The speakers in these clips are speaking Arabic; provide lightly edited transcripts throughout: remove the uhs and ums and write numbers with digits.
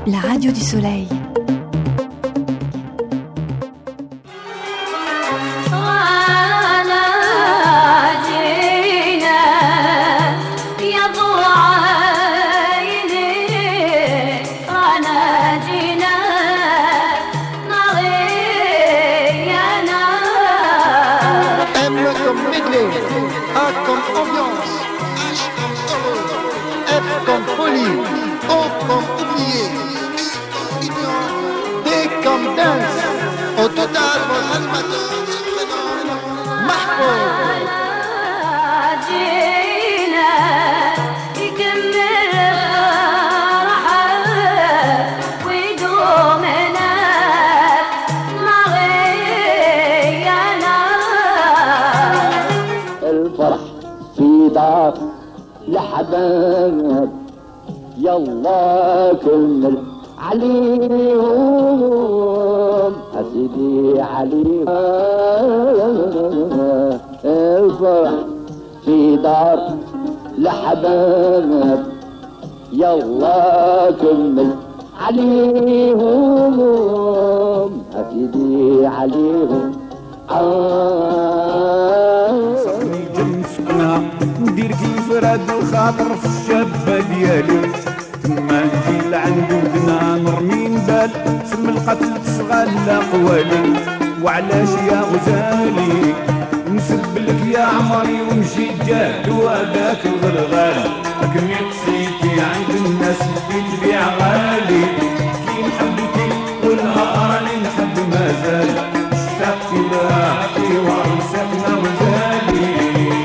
la radio du soleil. Au total, mon animateur se prénomme Mahfouz. الفرح في دار لحباب يلا كمل عليهم أسيدي عليهم الفرح في دار لحباب يلا كمل عليهم أسيدي عليهم صفني جنسنا ندير كيف راد الخاطر في الشابة ديالي ثم نجي لعند ودنا نرمي نبال سم القتل تشغل قوالي وعلاش يا غزالي نسب لك يا عمري ونمشي جاد وهذاك الغرغال لكن يقصيتي عند الناس اللي تبيع غالي كي نحبتي قولها راني نحب مازال اشتقت لك وعرسك غزالي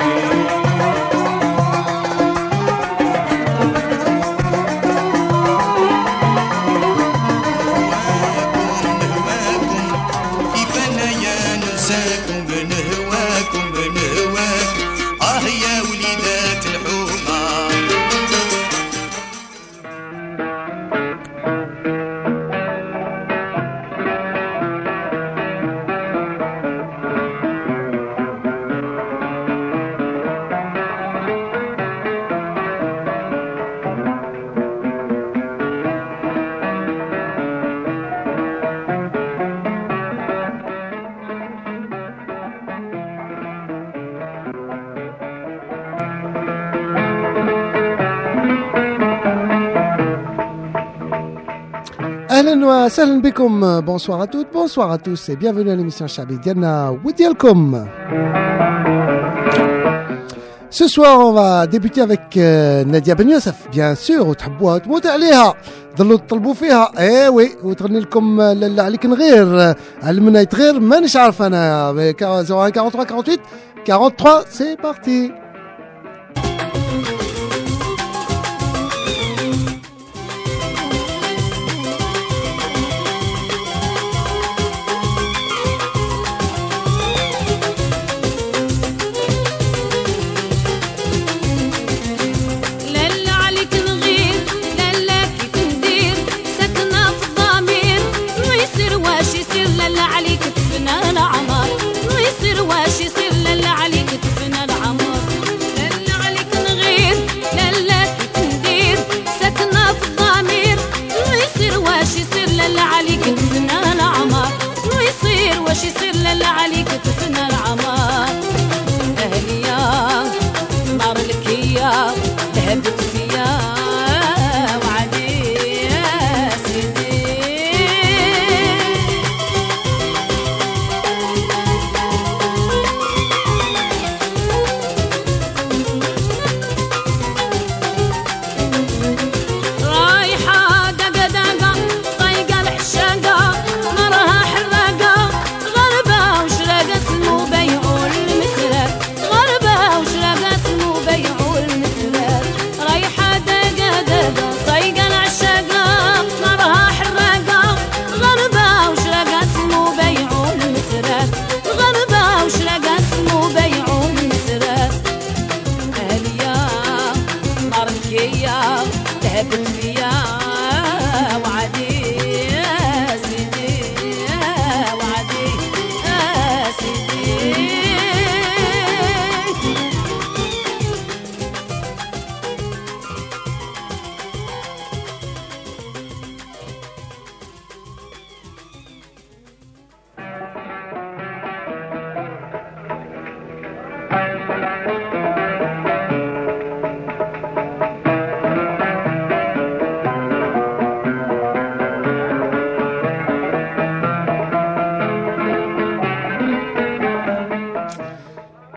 اهلا وسهلا بكم. Bonsoir à toutes, bonsoir à tous et bienvenue à l'émission Chabi Diana وديالكم. Ce soir on va débuter avec Nadia Ben Youssef bien sûr وتحبوها وتموت عليها ظلوا تطلبوا فيها وي وتغني لكم لا عليك نغير علمنا يتغير مانيش عارف انا 43 48 43 c'est parti. واش يصير لا عليك تفنى العمر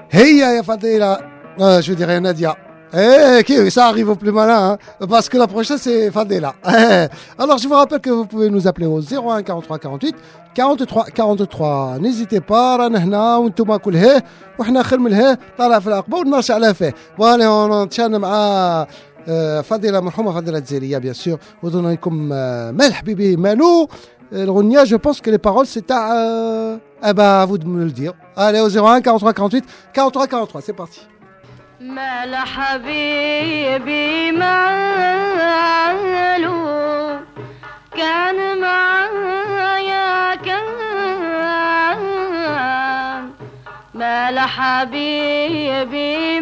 هي يا فضيلة je dirais Nadia. Ça arrive au plus malin, hein, parce que la prochaine c'est Fadela. Alors je vous rappelle que vous pouvez nous appeler au 01 43 48 43 43. N'hésitez pas, رانا هنا وانتم كل هيه وحنا خير من هيه طالع في العقبة ونرش على فيه. فوالا نتشان مع فضيلة مرحومة فضيلة الجزائرية bien sûr ودنا لكم مال حبيبي مالو. الغنية je pense que les paroles c'est à à vous de me le dire. Allez au 01 43 48 43 43, c'est parti. مال حبيبي ماله كان معايا كان مال حبيبي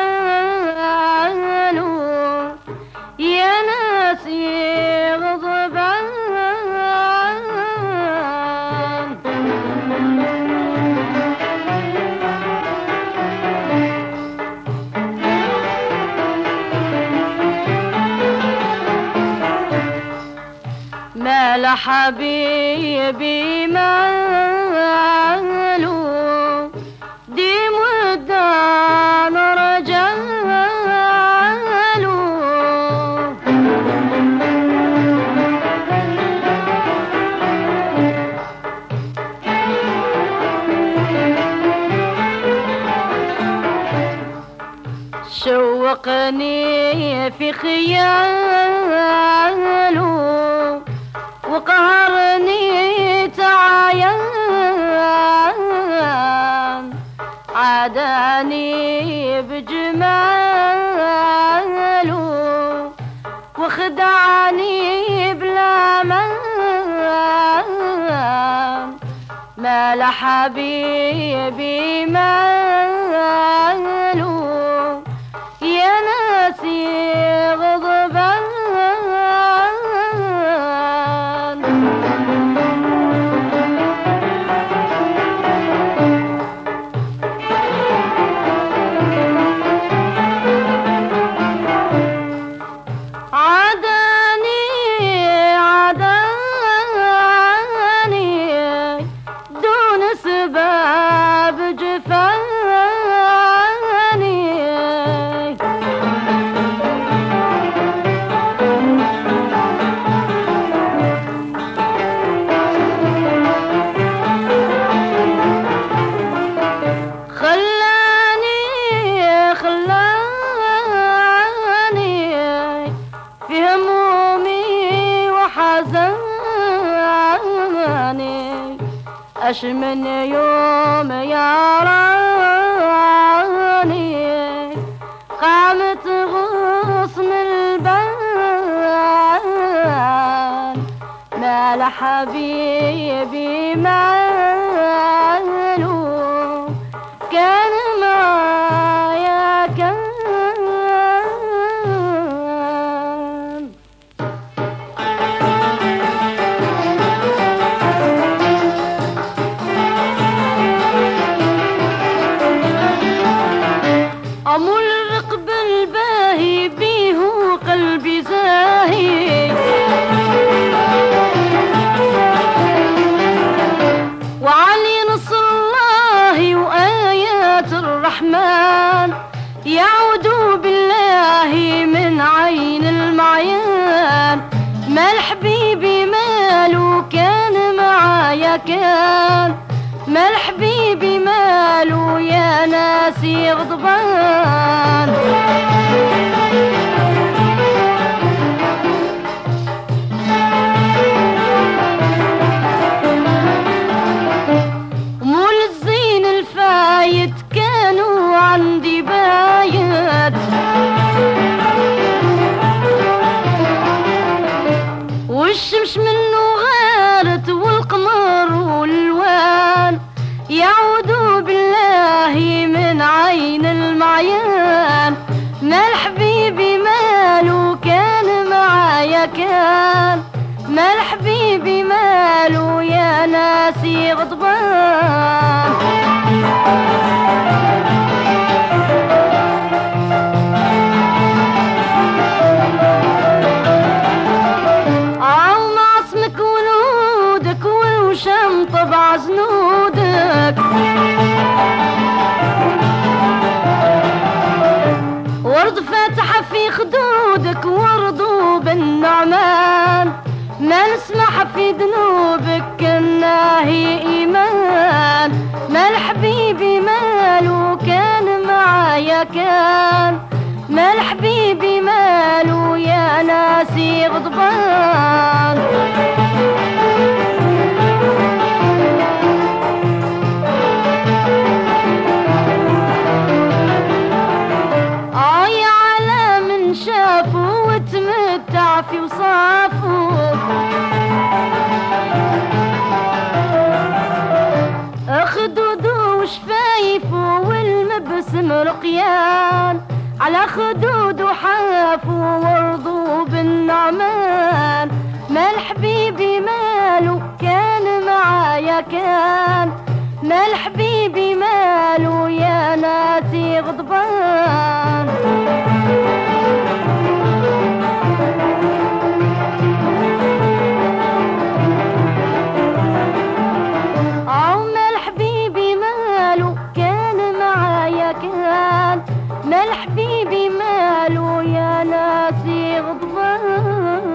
ماله يا ناس يغضبان مال حبيبي ماله دي مدان رجاله شوقني في خياله وقهرني تعاين عاداني بجماله وخدعني بلا مان مال حبيبي ماله يا ناسي غضبان من يوم يا راني قامت غصن البان مال حبيبي ماله كان معايا كان يعود بالله من عين المعيان مال حبيبي ماله كان معايا كان مال حبيبي ماله يا ناسي غضبان مول الزين الفايت كانوا عندي بايت والشمس منه غارت والقمر والوان يعودوا بالله من عين المعيان مال حبيبي ماله كان معايا كان مال حبيبي ماله يا ناسي غضبان طبع زنودك ما نسمح في ذنوبك كنا هي إيمان. ما الحبيب ماله كان معايا كان. ما الحبيب ماله يا ناسي غضبان. يا على من شافه وتمتع في وصافه. خدوده وشفايفه والمبسم رقيان. على خدوده حافه ورضوا بالنعمان. ما الحبيب ماله كان معايا كان. ما الحبيب ماله يا ناسي غضبان. ما الحبيب ماله كان معايا كان. ما الحبيب ماله يا ناسي غضبان.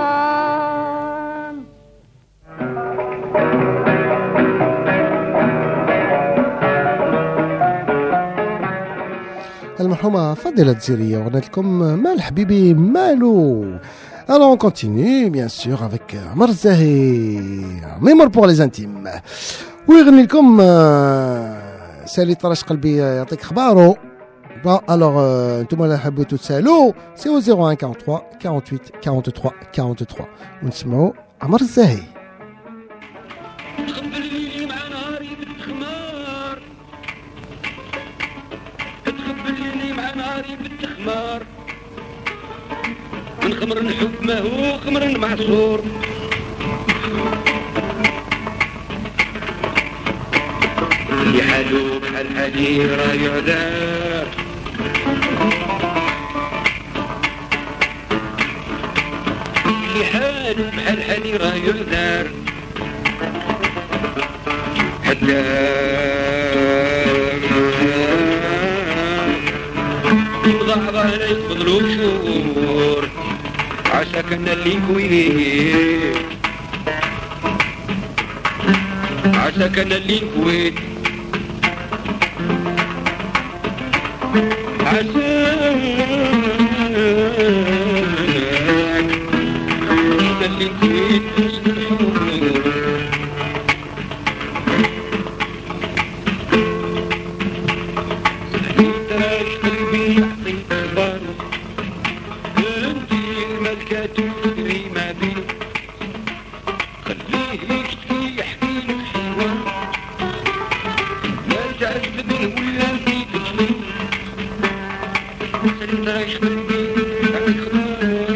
المرحومة فضيلة زيرية وغنت لكم مال حبيبي مالو. Alors on continue bien sûr avec عمر الزاهي ميمور بور لي انتيم ويغني لكم سالي طرش قلبي يعطيك اخبارو. Bon, alors, tout le monde a habitué de l'eau, c'est au 01 43 48 43 43. On se met à Marseille. من خمر الحب ما هو خمر معصور. اللي حالو بحال حالي راه يعذر. اللي حالو بحال حالي راه يعذر. حتى يوضع ظهره يقبضلو شهور. عسى كنا اللي نكويه عسى كنا اللي نكويه عساك كنا اللي نكويه وسط الحور. تراك قلبي يعطيك اخبار. تدري ما بيه خليه يشتكي يحكي لك حوار. لا تعذب ولا فيك تشوي. انت رايش قلبي عندك خبار.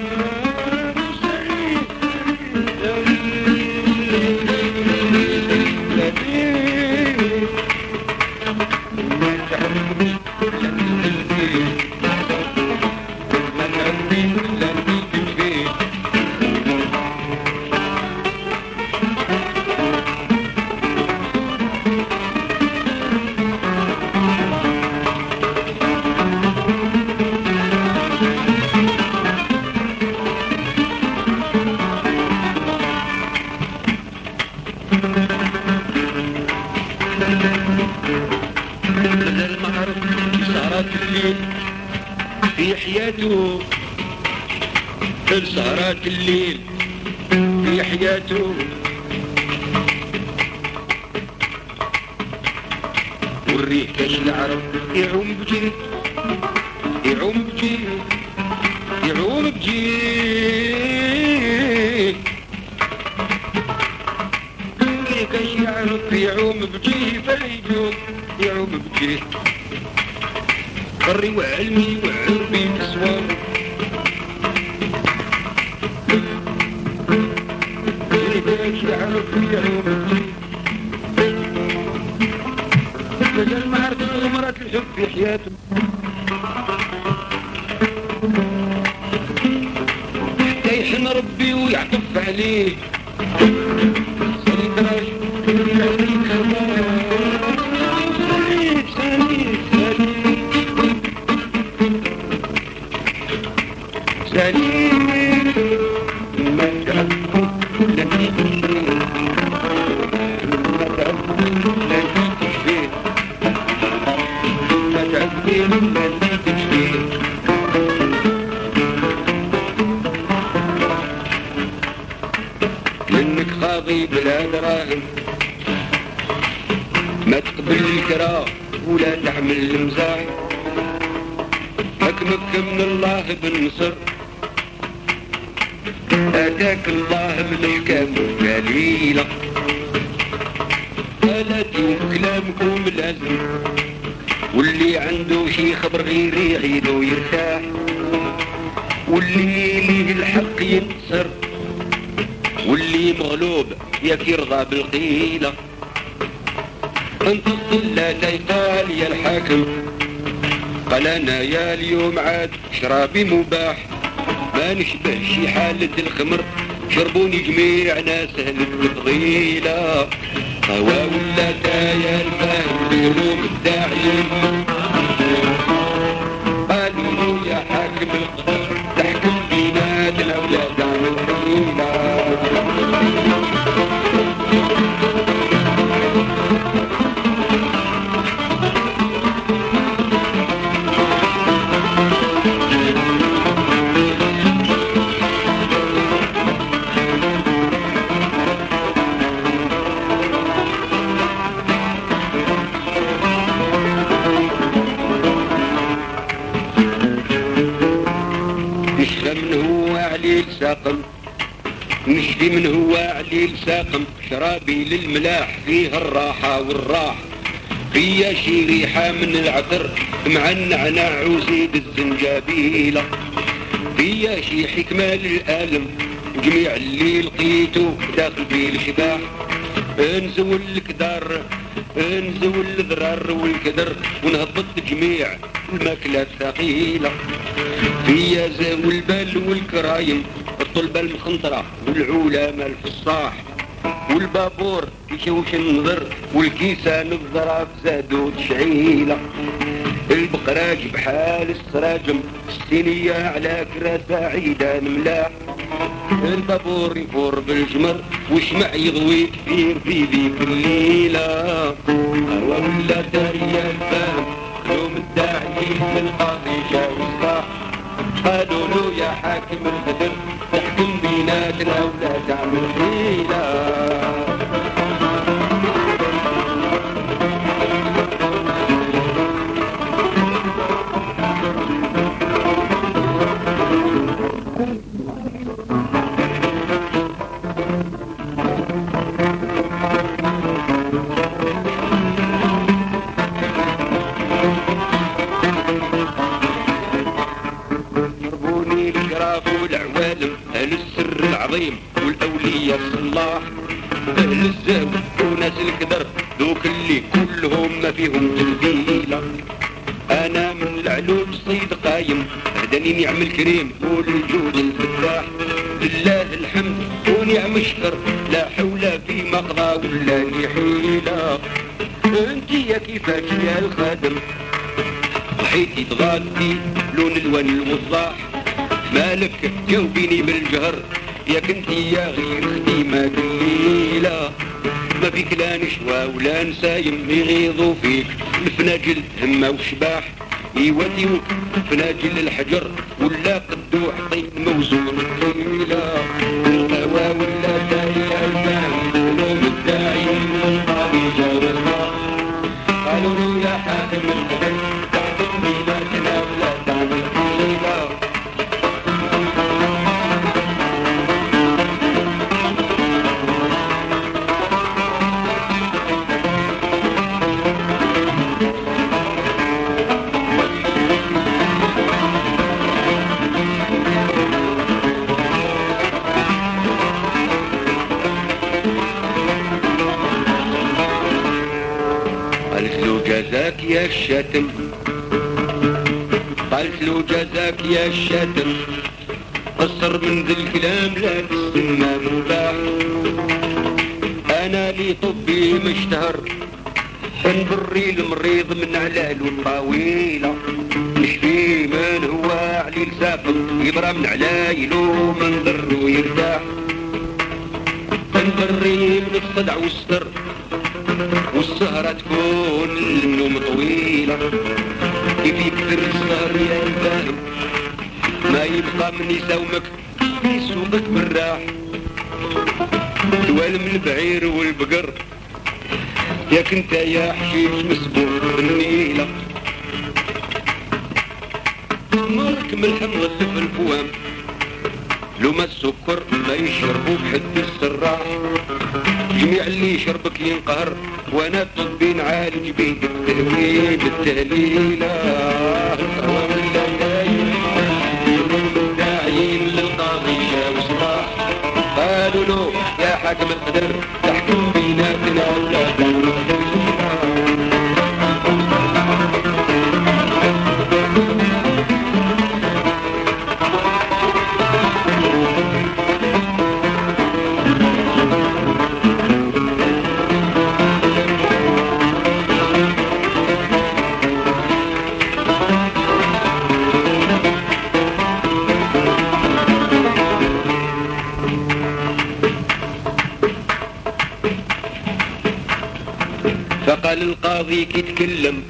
بدل ما عرف سهرات الليل في حياته. سهرات الليل في حياته. والريح كاش العرب يعوم بجيه يعوم بجيه يعوم بجيه. كاش العرب يعوم بجيه فيجوم يعوم بجيه. قري وعلمي وعربي كسوان. كاش العرب يعوم بجيه. مازال ما عرف غمرات الحب في حياته. حتى يحن ربي ويعطف عليه. سالي ما تعرف لانك خاضي بلا دراهم، ما تقبل الكراه ولا تحمل المزاح، حكمك من الله بالنصر، اتاك الله من الحكام قليله، الاتي كلامكم لازم، واللي عنده شي خبر غير يعيد ويرتاح، واللي ليه الحق ينتصر، واللي مغلوب ياك يرضى بالقيله. انت لا تيقال يا الحاكم، قال انا يا اليوم عاد شرابي مباح، ما نشبه شي حالة الخمر، شربوني جميع ناس اهل الفضيلة، هوا ولا يا الفاهم بقلوب الداعين، قالوا يا حاكم القدر تحكم بينات الاولاد عن الحيلة. ساقم نشفي من هو عليل ساقم، شرابي للملاح فيه الراحة والراح، فيا شي ريحة من العطر مع النعناع وزيد الزنجابيلة، فيا شي حكمة للآلم وجميع اللي لقيته داخل فيه الشباح، انزول الكدار انزول الضرار والكدر ونهبط جميع الماكلات الثقيلة، فيا زاو البال والكرايم الطلبة المخنطرة والعولامة الفصاح، والبابور يشوش النظر والكيسان الظراف زادوا تشعيلة، البقراج بحال السراجم السينية على كراسة عيدان ملاح، البابور يفور بالجمر وشمع يضوي كثير في ذيك الليلة، ولا دارية الفهم يوم الداعي من قاضي جاو الصاح، قالوا له يا حاكم البدر تحكم بيناتنا ولا تعمل حيلة. أهل السر العظيم والأولياء الصلاح، أهل الزهو وناس الكدر ذوك اللي كلهم ما فيهم تنبيلة، أنا من العلوم صيد قايم هداني نعم الكريم والجود الفتاح، لله الحمد ونعم الشكر لا حول في مقضى ولا لي حيلة، انتي يا كيفاش يا الخادم ضحيتي تغادي لون الوان الوضاح، مالك جاوبيني بالجهر يا كنتي يا غير خديمة الليلة، ما فيك لا نشوى ولا نسايم يغيظوا فيك الفناجل همة وشباح، يوديوك فناجل الحجر ولا قدوح طين موزون الطيلة، القوا ولا داعي الفهم قولوا الداعي من قاضي جاوب الله، قالوا له يا حاكم القدر تحكم بيناتنا ولا تعمل حيلة. جزاك يا الشاتم، قالت له جزاك يا الشاتم، قصر من ذي الكلام لا تسمى مباح، انا لي طبي مشتهر نبري المريض من علال والطاويلة، نشفي من هو علي الساقم يبرى من علايلو من ضر ويرتاح، نبري من الصدع والستر والسهرة تكون النوم طويلة، كيف يكثر السهر يا الفاهم ما يبقى من يساومك في سوقك بالراح، يعلم البعير والبقر، ياك انت يا حشيش مسبوق بالنيلة. مرك ملح مغلف الفوام، لو ما السكر ما يشربوا بحد السراح. جميع اللي يشربك ينقهر، وانا طبي نعالج بيه بالتهويل بالتهليلة. القهوة ولا داعين للقاضي جاو صباح، قالوا له يا حاكم القدر تحكم بيناتنا ولا فقال القاضي كي تكلم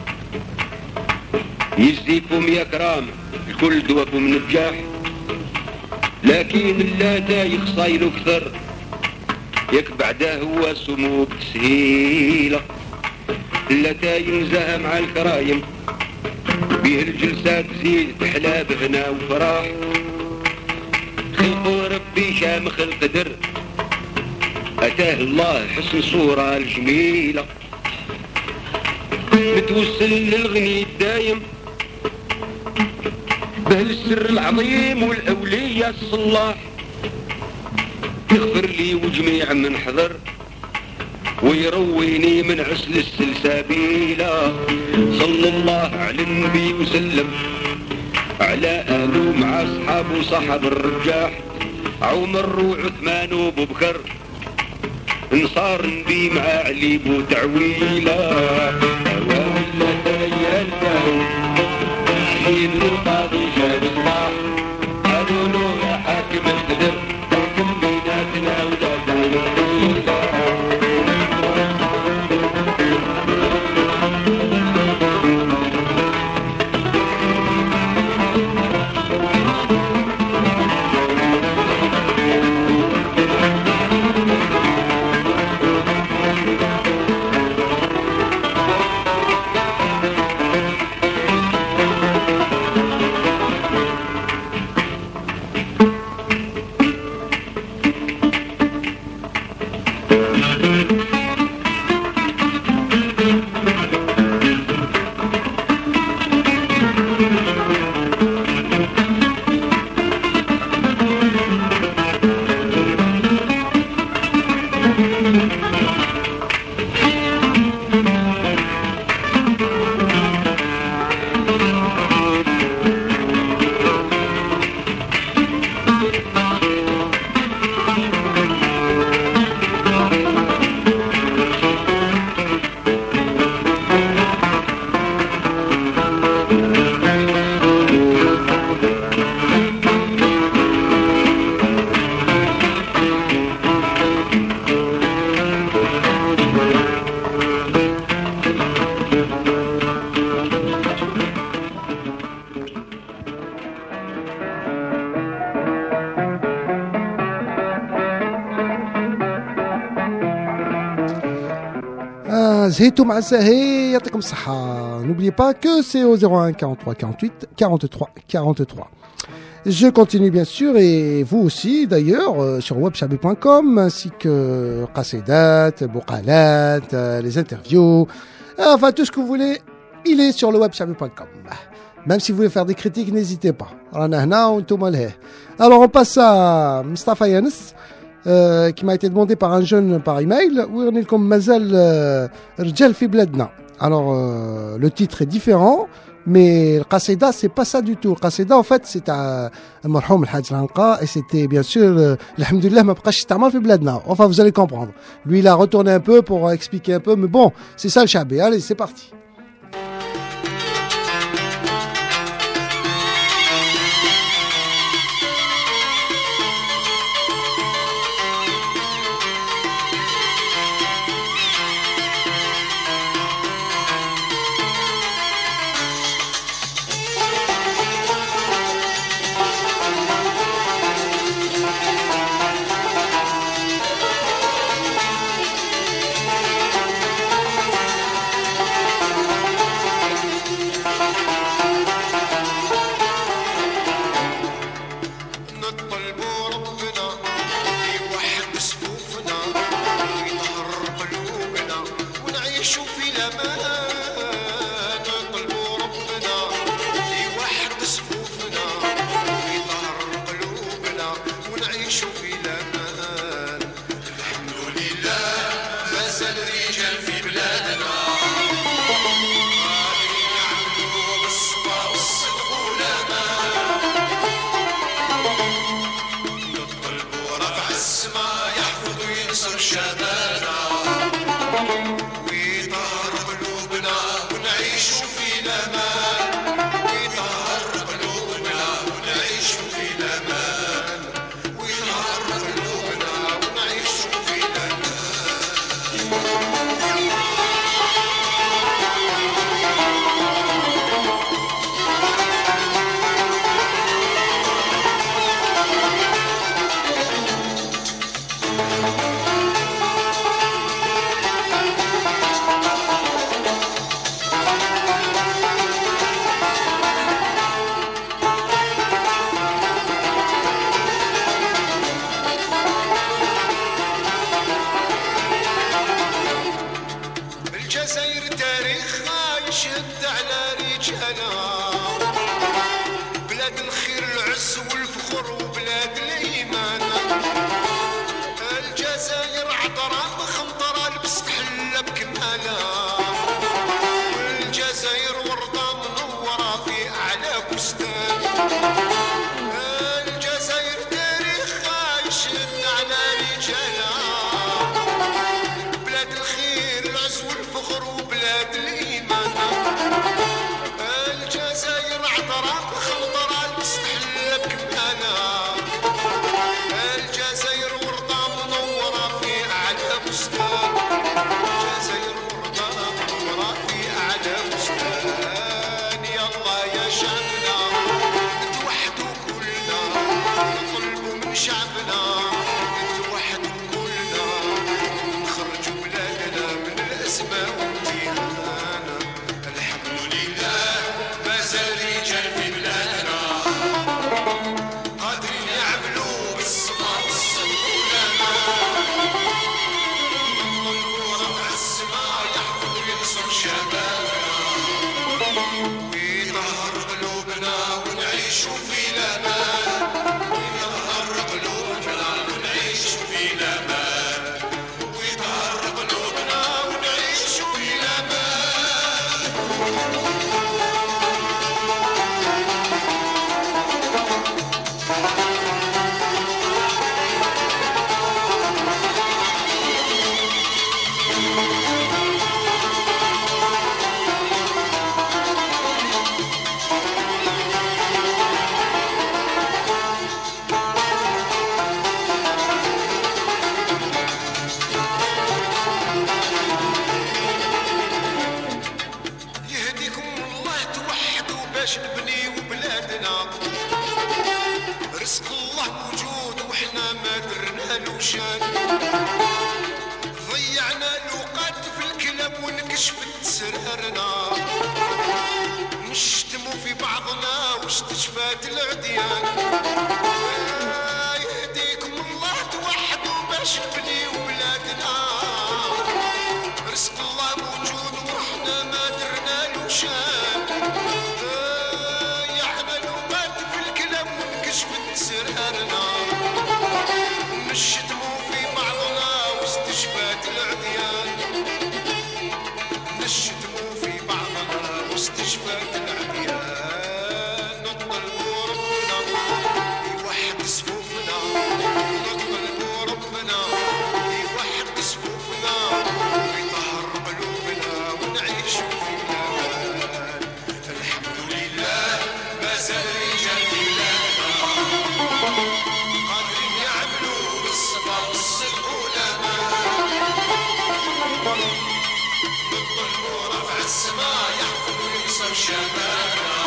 يجزيكم يا كرام الكل دواكم نجاح، لكن اللاتا يخصايلو كثر ياك بعده هو سمو بتسهيلة. اللاتا ينزه مع الكرايم بيه الجلسات تزيد تحلى بهنا وفراح. خلقوا ربي شامخ القدر أتاه الله حسن صورة الجميلة، متوسل للغني الدايم به السر العظيم والأولية الصلاح. يغفر لي وجميع من حضر ويرويني من عسل السلسابيلة. صلى الله على النبي وسلم على آله مع أصحابه صحب الرجاح، عمر وعثمان وابو بكر انصار نبي مع علي وتعويله. ولا تيالته شهيد القاضي جاب الصلاح، قالوا له يا حاكم القدر تحكم بيناتنا ولا تعويله. زهيتوا مع الزهي يعطيكم الصحة. N'oubliez pas que c'est au 01 43 48 43 43. Je continue bien sûr et vous aussi d'ailleurs sur webchabi.com ainsi que Qasidat, Bouqalat, les interviews, enfin tout ce que vous voulez, il est sur le webchabi.com. Même si vous voulez faire des critiques, n'hésitez pas. Alors on passe à Mustafa Yanis. Qui m'a été demandé par un jeune par email. ويغنيلكم مازال رجال في بلادنا. Alors le titre est différent, mais le qasida c'est pas ça du tout. Le qasida en fait c'est un مرحوم الحاج العنقا et c'était bien sûr alhamdoulilah ما بقاش يستعمل في بلادنا. Enfin vous allez comprendre. Lui il a retourné un peu pour expliquer un peu, mais bon c'est ça le chabi. Allez c'est parti. السما يحفظ وينصر شبابنا ويطهر قلوبنا ونعيش في الامان ويطهر قلوبنا ونعيش في الامان ويطهر قلوبنا ونعيش في الامان. الجزائر تاريخها يشهد على رجالها بلاد الخير العز والفخر وبلاد الايمان. الجزائر عطرة مخمطرة لبست حلة بكمالها والجزائر وردة منورة في اعلى بستان. الجزائر تاريخها يشهد على رجالها بلاد الخير العز والفخر وبلاد الايمان. الجزائر عطرة مخمطرة لبست حلة بكمالها الجزائر وردة منورة في اعلى بستان. الجزائر وردة منورة في اعلى بستان. يلا يا شعبنا نتوحدوا كلنا نطلبوا من شعبنا نتوحدوا كلنا نخرجوا بلادنا من الأزمة والامتحان. الحمد لله ما زال رجال في بلادنا قادرين يعملوا بالصبر والصدق والأمان. نطلبوا رفع السماء يحفظ وينصر شبابنا ويطهر قلوبنا ونعيشوا في الأمان ويطهر قلوبنا ونعيشوا في الأمان ويطهر قلوبنا ونعيشوا في الأمان. يهديكم الله توحدوا باش نبنيو بلادنا. رزق الله موجود وحنا ما درنا شان. ضيعنا الوقت في الكلام ونكشفت سرارنا نشتموا في بعضنا واستشفات العديان. يهديكم الله توحدوا باش نبنيو بلادنا. رزق الله موجود وحنا ما درنا شان. ضيعنا الوقت في الكلام ونكشفت سرارنا نشتموا في بعضنا واستشفات العديان. نشتموا في بعضنا واستشفات العديان. نطلبوا ربنا يوحد صفوفنا نطلبوا ربنا يوحد صفوفنا ويطهر قلوبنا ونعيش في الامان. الحمد لله ما زال رجال في بلادنا قادرين يعملوا بالصبر والصدق والامان. نطلبوا رفع السماء يحفظ وينصر شبابنا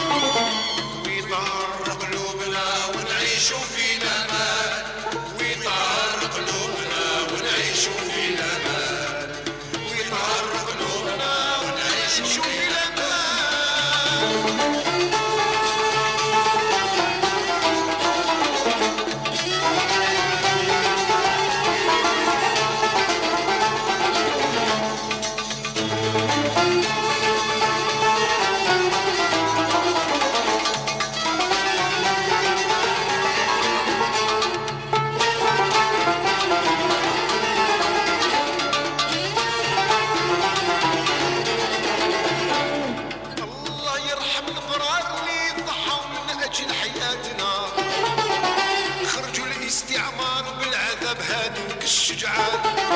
ويطهر قلوبنا ونعيشوا في الامان ويطهر قلوبنا ونعيشوا في الامان ويطهر قلوبنا ونعيشوا في الامان. بالعذاب هادوك الشجعان.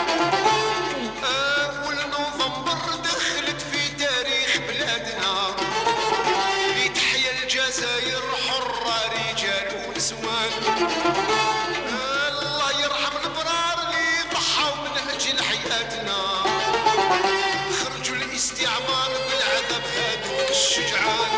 أول نوفمبر دخلت في تاريخ بلادنا، لتحيا الجزائر حرة رجال ونسوان. الله يرحم الابرار اللي ضحوا من اجل حياتنا، خرجوا الاستعمار بالعذاب هادوك الشجعان.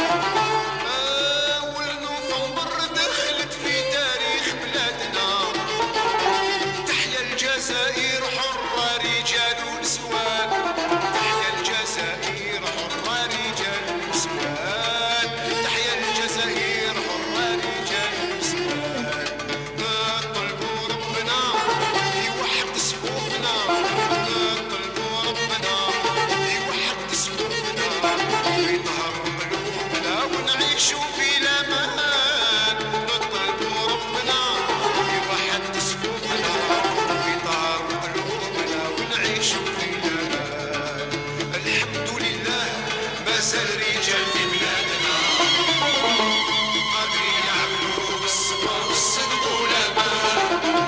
أول نوفمبر دخلت في تاريخ بلادنا، تحيا الجزائر حرة رجال ونسوان. تحيا الجزائر حرة رجال ونسوان. تحيا الجزائر حرة رجال ونسوان. نطلبوا ربنا يوحد صفوفنا، نطلبوا ربنا يوحد صفوفنا، ويطهر قلوبنا ونعيشوا في الامان. نطلبوا ربنا يوحد صفوفنا، ويطهر قلوبنا ونعيشوا في الامان. الحمد لله ما زال رجال في بلادنا قادرين يعملوا بالصبر والصدق والامان.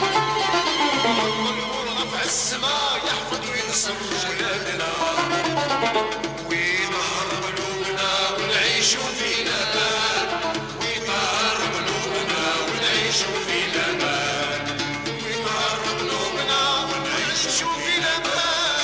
والنور رفع السماء يحفظ وينصر بلادنا، ويطهر قلوبنا ونعيشوا في الامان. ويطهر قلوبنا ونعيشوا في الامان. ويطهر قلوبنا ونعيشوا في الامان.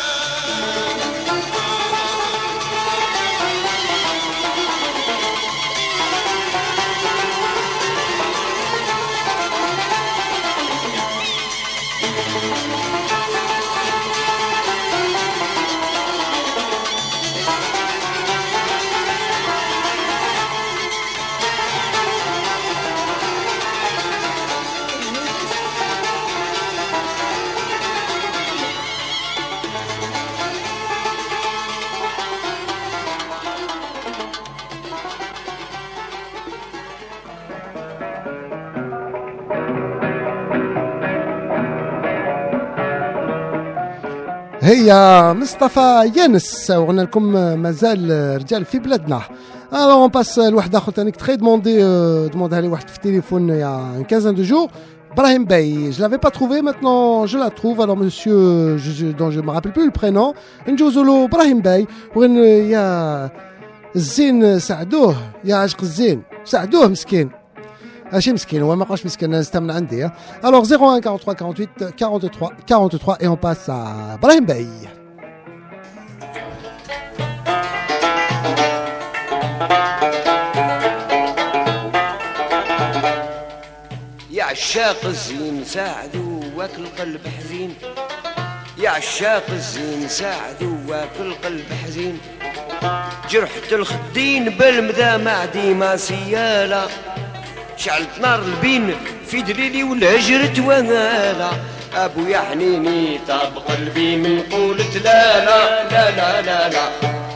هي مصطفى يانس وقلنا لكم مازال رجال في بلادنا. Alors on passe لواحد اخر ثاني très demandé لي واحد في التليفون il y a une quinzaine de jours. Brahim Bey, je l'avais pas trouvé, maintenant je la trouve. Alors monsieur, dont je me rappelle plus le prénom, Njozolo Brahim Bey, il y a الزين ساعدوه يا عشق الزين ساعدوه مسكين ماشي مسكين هو ما بقاش مسكين نستا من عندي. alors 01 43 48 43 43 et on passe à Brahim Bey. يا عشاق الزين ساعدوا واكل قلب حزين، يا عشاق الزين ساعدوا واكل قلب حزين، جرحت الخدين بالمدامع ديما سيالة، شعلت نار البين في دليلي والهجر توهالة، ابو يا حنيني طاب قلبي من قولت لا لا لا لا لا, لا.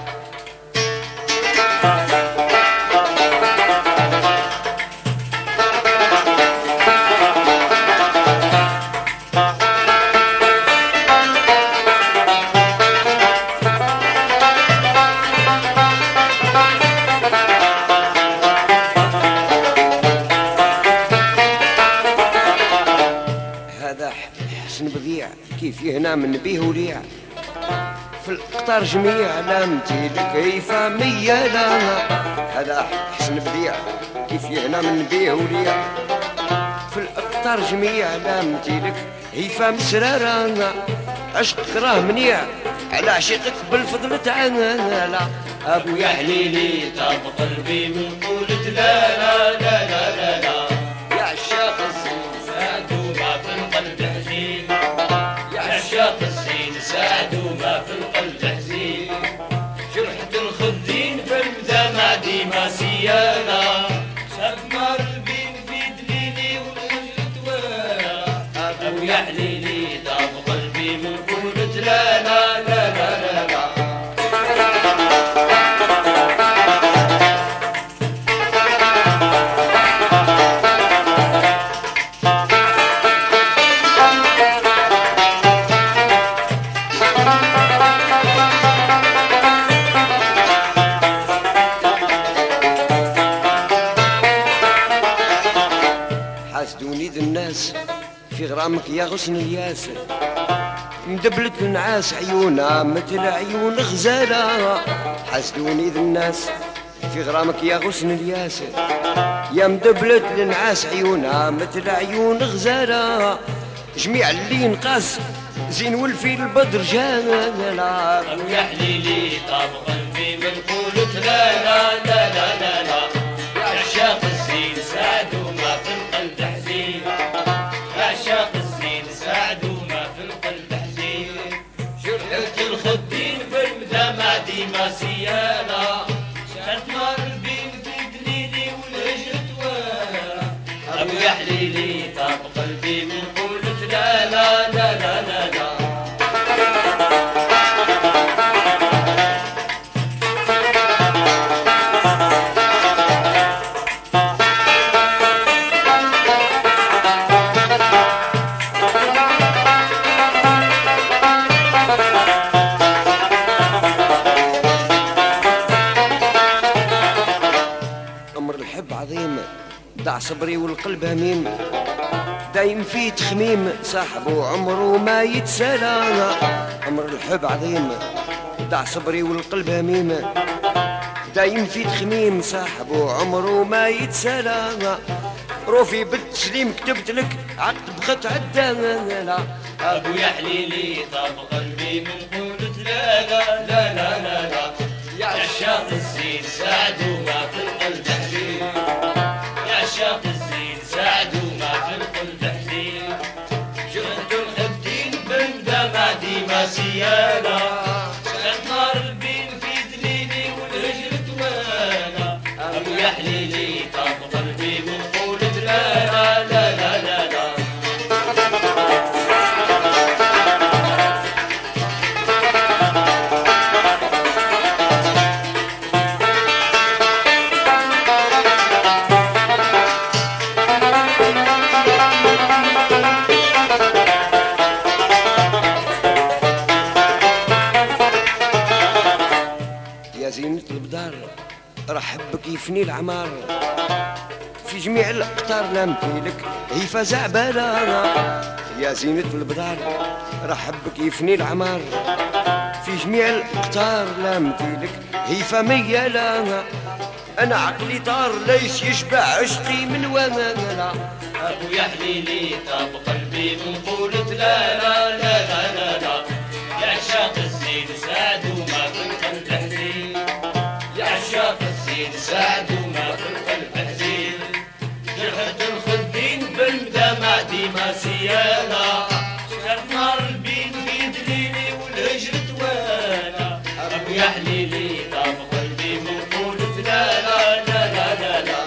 كيف يهنا من بيه وليع في القطار جميع علامتي لك هيفا مية لا هذا حسن بديع كيف يهنا من بيه وليع في القطار جميع علامتي لك هيفا مسرارة عشق راه منيع على عشيقك بالفضل تعالى ابو يا حليلي طاب قلبي من قولت لا لا لا لا لا, لا. يا عشاق الزين ساعدوا ما في القلب حزين، يا عشاق الزين ساعدوا ما في القلب حزين، جرحة الخدين بالمدامع ديما سيالة، شاف نار البين في دليلي والهجر توالى، ابو يا حليلي طاب قلبي من قولت لا لا لا لا لا, لا. غرامك يا غصن الياس مدبلت النعاس عيونها مثل عيون غزالة حسدوني ذا الناس في غرامك يا غصن الياس يا مدبلت النعاس عيونها مثل عيون غزالة جميع اللي نقاس زين والفي البدر جانا يا حليلي طاب قلبي من قولت لا لا لا لا لا لا يا عشاق الزين سعد وما في القلب حزين يا عشاق الزين سعد وما في القلب حزين جرحة الخدين بالمدامع ديما سيانة شعرت نار البين في دليلي والهجر توالى أبو يا حليلي طاب قلبي من قولت لا لا لا لا لا لا ضاع صبري والقلب هميم دايم في تخميم صاحبه عمره ما يتسالى أمر الحب عظيم ضاع صبري والقلب هميم دايم في تخميم صاحبه عمره ما يتسالى روفي بالتسليم كتبت لك عقد بغت عدانا أبو يا حليلي طاب قلبي من قولت لا لا لا لا لا لا يا عشاق الزين سعد وما في القلب حزين يا عشاق الزين سعد وما في القلب حزين جرحت الخدين بالدمع ديما سيانة شعلت نار البين في دليلي والهجر توانا أبو يا حليلي طاب قلبي من قولت لا لا لا لا لا لا رحبك يفني العمار في جميع الأقطار لا مثيلك هيفا زعبالة يا زينة البدار رحبك يفني العمار في جميع الأقطار لا مثيلك هيفا ميالة أنا عقلي طار ليس يشبع عشقي من وانا أبو يا حليلي طاب قلبي من قولت لا لا لا لا لا لا يا عشاق الزين سعد وما في القلب حزين يا عشاق الزين سعد وما في القلب حزين جرحت الخدين بالمدامع ديما سيانة شعلت نار البين في دليلي والهجر توانا أبو يا حليلي طاب قلبي من قولت لا لا لا لا لا لا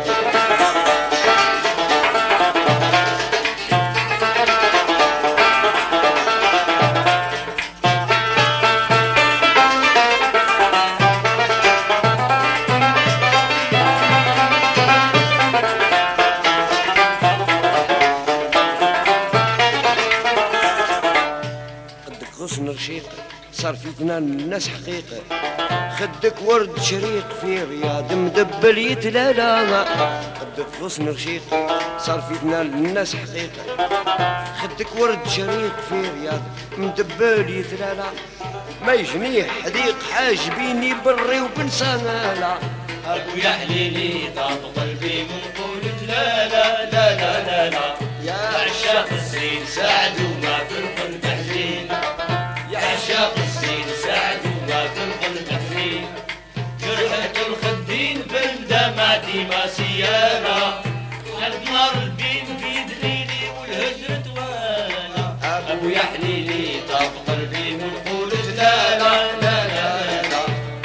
صار في ثنان الناس حقيقة خدك ورد شريق في رياض مدبل يتلالا خدك غصن رشيق صار في ثنان الناس حقيقة خدك ورد شريق في رياض مدبل يتلالا ما يجنيه حديق حاجبيني بري وبنسانا أبو يا حليلي طاب قلبي من قولت لا لا لا لا لا لا يا عشاق الزين سعد وما في القلب حزين يا عشاق الزين سعد وما في القلب حزين جرحت الخدين بالدمع ديما سيانة شعلت نار البين في دليلي والهجر توانا أبو يا حليلي طاب قلبي من قولت لا لا لا لا لا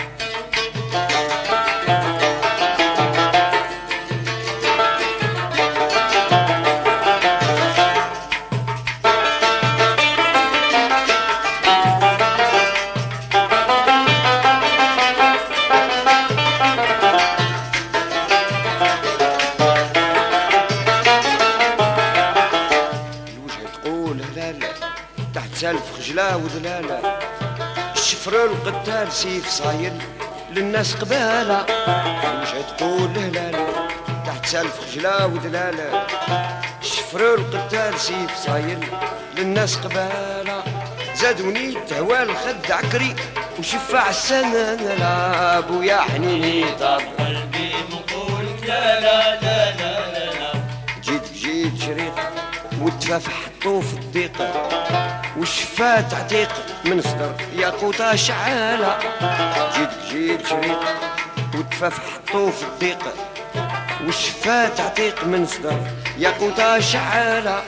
سالف خجلة وذلالة الشفرة القتال سيف صايل للناس قبالة وش تقول هلالة تحت سالف خجلة وذلالة فرو القتال سيف صايل للناس قبالة زادوني تهوى الخد عكري وشفع السنة لا بويا حنيني طاب قلبي مقولك لا لا لا لا لا لا جيت شريط والتفاف حطوه في الضيق والشفات عتيق من صدر ياقوتة شعالة جيت شريط والتفاف حطوه في الضيق والشفات عتيق من صدر ياقوتة شعالة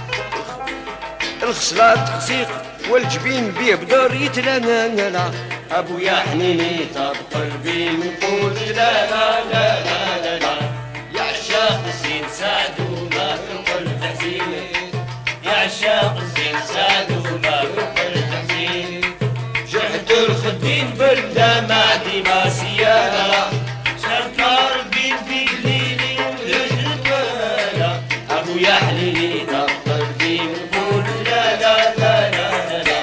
الخصلات خسيق والجبين بيه بدور يتلانانا ابويا حنيني طاب قلبي نقول لا لا لا لا لا لا يا عشاق الزين سعدوا ما في القلب حزين يا عشاق الزين سعدوا ما في القلب حزين جهد الخدين بلده ما ديما سيالة شرط قلبي في قليلي ولجد ولا ابويا حنيني طاب قلبي نقول لا لا لا لا لا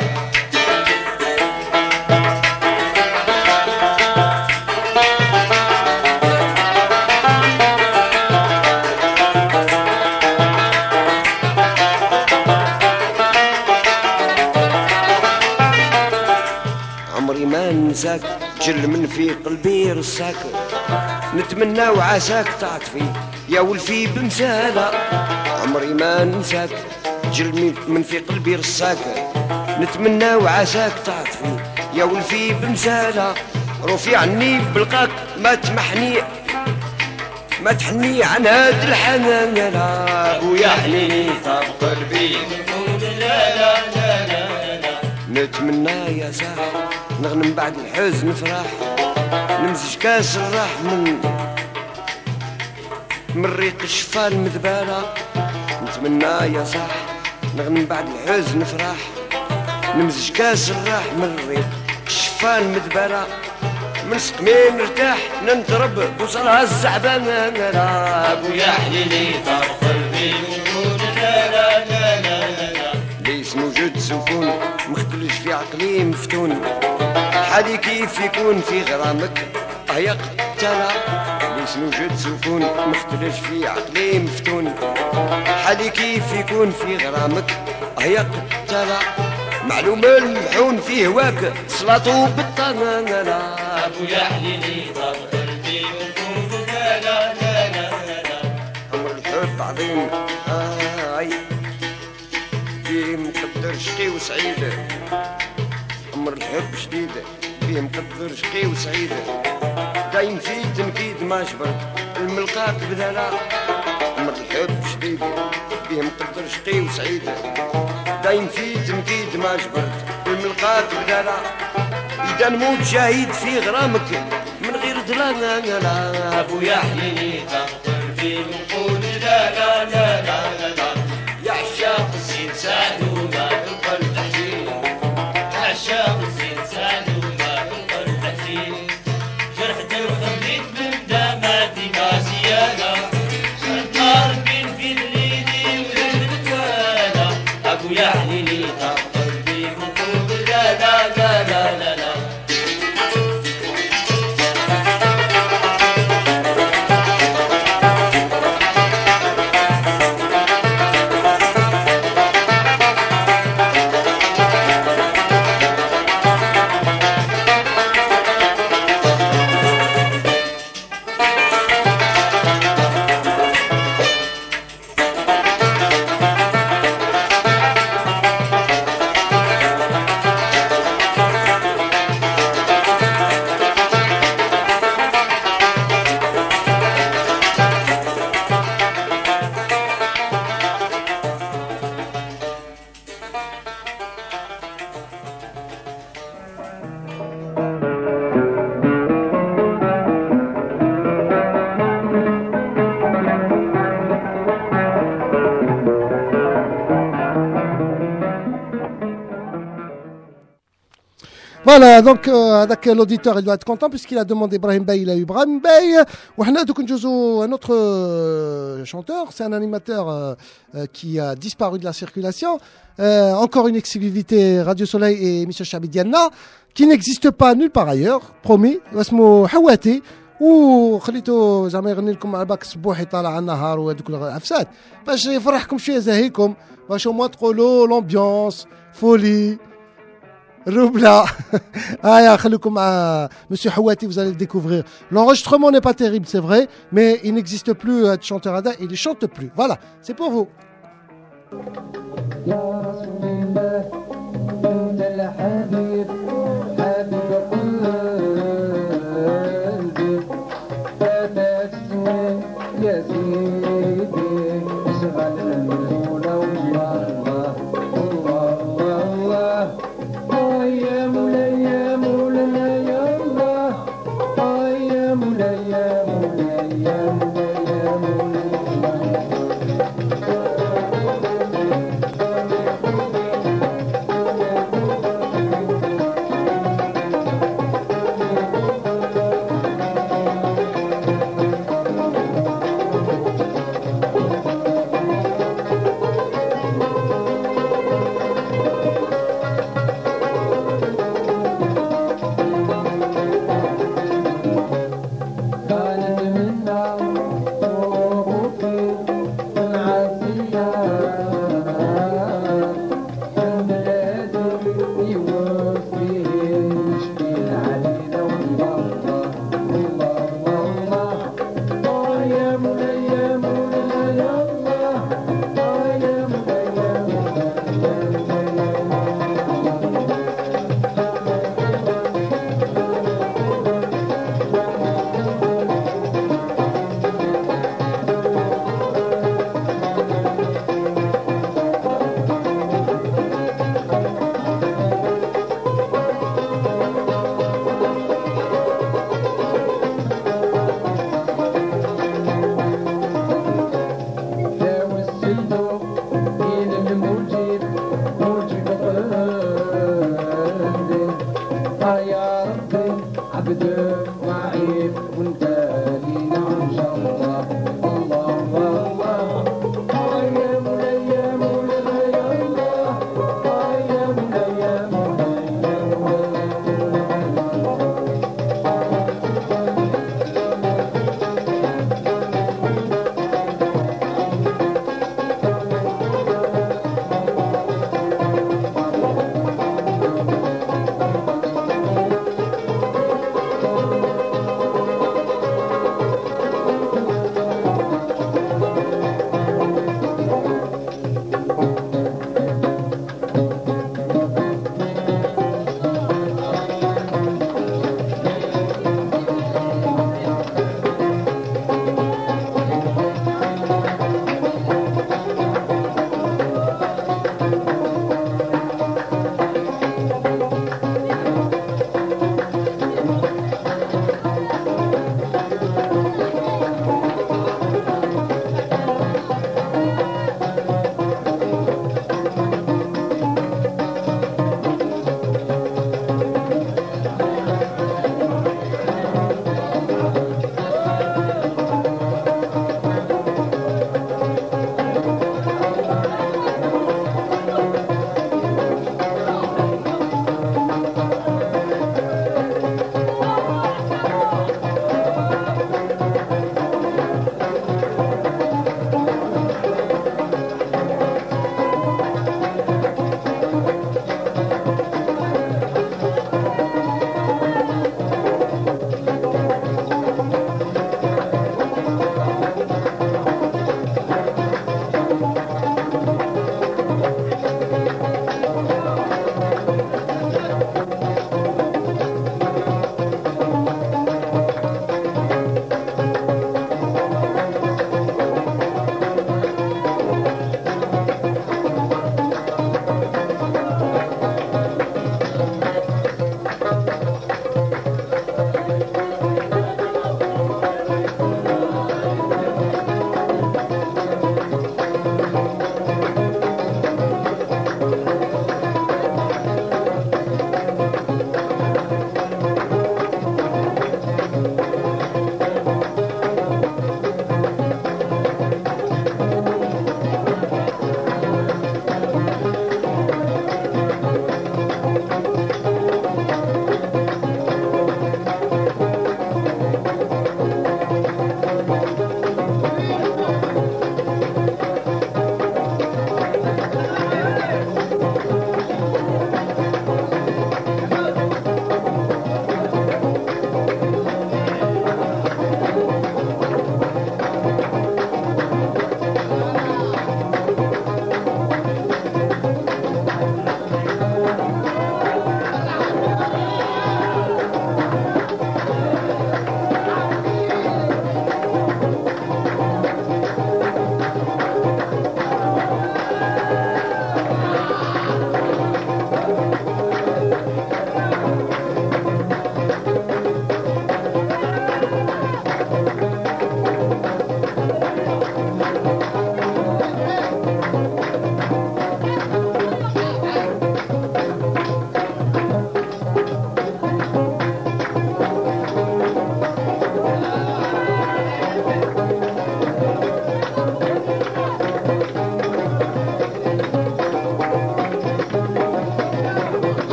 ما ننساك جل من في قلبي رساك نتمنى وعساك تعطفي يا ولفي بمسالة عمري ما ننساك جل من في قلبي رساك نتمنى وعساك تعطفي يا ولفي بمسالة روفي عني بلقاك ما تحني عن هاد الحنان لا ابويا حنيني طاب قلبي نقول لا لا لا لا لا نتمنى يا ساح نغنم بعد الحزن نفرح نمزج كاس الراح من ريق الشفا المذبالة نتمنى يا صاح نغنم بعد الحزن نفرح نمزج كاس الراح من ريق الشفا المذبالة من سقمين نرتاح ننترب بوصلها الزعبان لا ابويا حنيني طاب قلبي نقول لا لا لا لا لا ليس موجود سكون مختلج في عقلي مفتون حالي كيف يكون في غرامك هيا قتلة ليس موجود سكون مختلج في عقلي مفتون حالي كيف يكون في غرامك هيا قتلة معلوم المحون في هواك صلاته بالطنانة لا ابويا حنيني طاب قلبي نقول لا لا لا لا لا عمر الحب عظيم فيه مقدر شقي وسعيد عمر الحب شديد فيه مقدر شقي وسعيد دايم في تنكيد ما جبر الملقاك بدلا عمر الحب شديد فيه مقدر شقي وسعيد دايم في تنكيد ما جبر الملقاك بدلا إذا نموت شهيد في غرامك من غير دلانا لا ابويا حنيني طاب قلبي نقول لا لا لا لا لا يا عشاق الزين سعدوا ما في القلب حزين يا عشاق الزين سعدوا ما في القلب حزين جرحت الخليط من دماتي ما زيادة شرطار بين في الليلي والرجالة ابويا حنيني طاب قلبي نقول لا لا لا لا لا لا Voilà, donc avec l'auditeur, il doit être content puisqu'il a demandé Brahim Bey, il a eu Brahim Bey. وحنا دوك نجوزو un autre chanteur, c'est un animateur qui a disparu de la circulation. Encore une exclusivité Radio Soleil et émission Chabi Diana qui n'existe pas nulle part ailleurs, promis. اسمه حواتي وخليتو زعما يغني لكم على بالك الصبوحي طالع على النهار وهذوك العفسات باش يفرحكم شويه زهيكم باش ما تقولوا لومبيونس فولي Roubla. Ah, Monsieur Houati, vous allez le découvrir. L'enregistrement n'est pas terrible, c'est vrai, mais il n'existe plus de chanteur Ada, il ne chante plus. Voilà, c'est pour vous.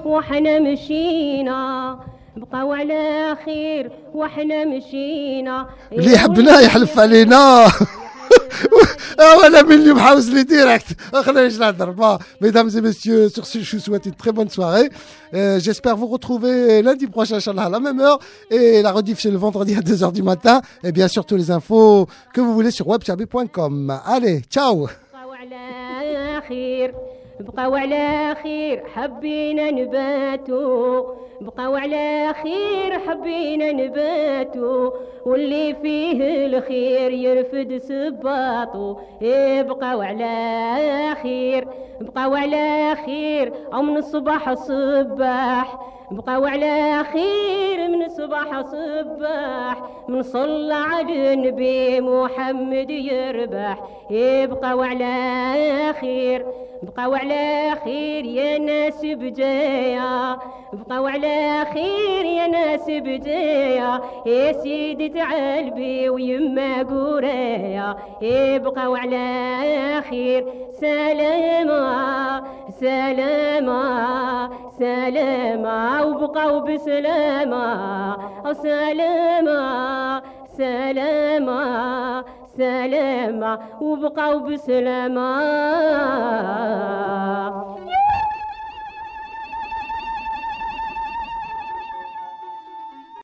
وحنا مشينا بقاو على خير وحنا مشينا اللي يحبنا يحلف علينا. Voilà, Millium Housley direct. Bon, mesdames et messieurs, sur ce, je vous souhaite une très bonne soirée. J'espère vous retrouver lundi prochain, Inch'Allah, à la même heure. Et la rediff, c'est le vendredi à 2h du matin. Et bien sûr, tous les infos que vous voulez sur webchabi.com. Allez, ciao. بقاو على خير حبينا نباتو بقاو على خير حبينا نباتو واللي فيه الخير يرفد سباطو بقاو على خير بقاو على خير او من الصباح صباح بقاو على خير من الصباح صباح من صلى على النبي محمد يربح بقاو على خير بقاو على خير يا ناس بجايا بقاو على خير يا ناس بجايا يا سيدي تعالبي ويما قرايا بقاو على خير سلامة سلامة سلامة وبقاو بسلامة سلامة سلامة سلامة وبقاو بسلامة